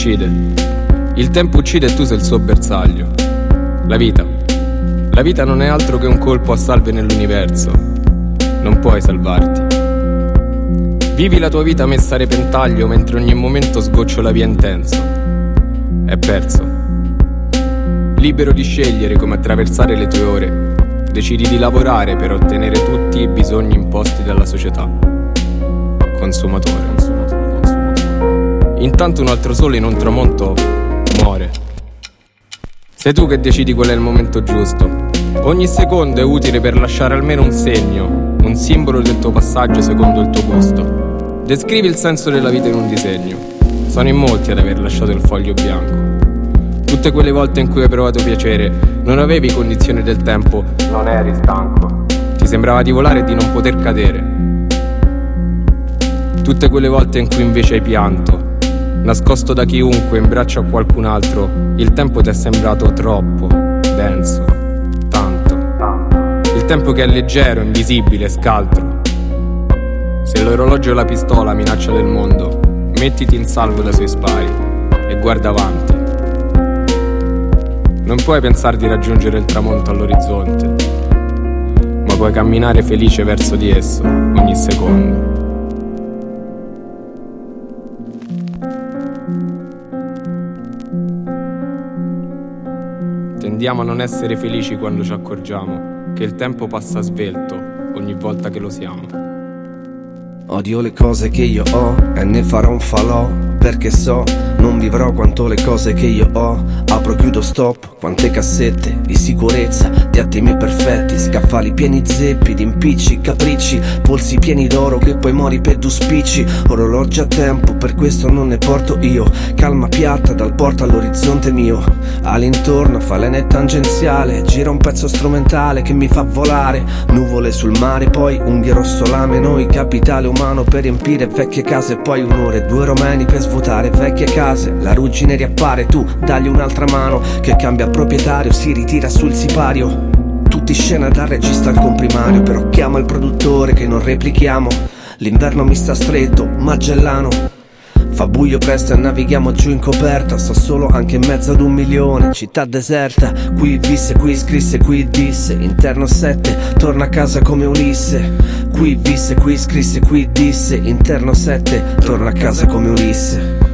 uccide. Il tempo uccide e tu sei il suo bersaglio. La vita non è altro che un colpo a salve nell'universo. Non puoi salvarti. Vivi la tua vita messa a repentaglio mentre ogni momento sgocciola via intenso. È perso. Libero di scegliere come attraversare le tue ore. Decidi di lavorare per ottenere tutti i bisogni imposti dalla società. Consumatore. Intanto un altro sole in un tramonto muore. Sei tu che decidi qual è il momento giusto. Ogni secondo è utile per lasciare almeno un segno, un simbolo del tuo passaggio secondo il tuo gusto. Descrivi il senso della vita in un disegno. Sono in molti ad aver lasciato il foglio bianco. Tutte quelle volte in cui hai provato piacere, non avevi condizioni del tempo, non eri stanco. Ti sembrava di volare e di non poter cadere. Tutte quelle volte in cui invece hai pianto, nascosto da chiunque in braccio a qualcun altro, il tempo ti è sembrato troppo, denso, tanto. Il tempo che è leggero, invisibile, scaltro. Se l'orologio e la pistola minaccia del mondo, mettiti in salvo dai suoi spari e guarda avanti. Non puoi pensare di raggiungere il tramonto all'orizzonte, ma puoi camminare felice verso di esso ogni secondo. Tendiamo a non essere felici quando ci accorgiamo che il tempo passa svelto ogni volta che lo siamo. Odio le cose che io ho e ne farò un falò, perché so, non vivrò quanto le cose che io ho. Apro, chiudo, stop, quante cassette di sicurezza, di attimi perfetti, scaffali pieni zeppi, di impicci, capricci, polsi pieni d'oro che poi mori per due spicci. Orologi a tempo, per questo non ne porto io. Calma piatta dal porto all'orizzonte mio. All'intorno falene tangenziale, gira un pezzo strumentale che mi fa volare. Nuvole sul mare, poi unghie rossolame, noi capitale umano per riempire vecchie case. Poi un'ora e 2 romani per svuotare vecchie case. La ruggine riappare, tu dagli un'altra mano che cambia proprietario, si ritira sul sipario. Tutti scena dal regista al comprimario, però chiama il produttore che non replichiamo. L'inverno mi sta stretto, Magellano. Fa buio presto e navighiamo giù in coperta. Sto solo anche in mezzo ad 1 milione, città deserta. Qui visse, qui scrisse, qui disse. Interno 7, torna a casa come Ulisse. Qui visse, qui scrisse, qui disse. Interno 7, torna a casa come Ulisse.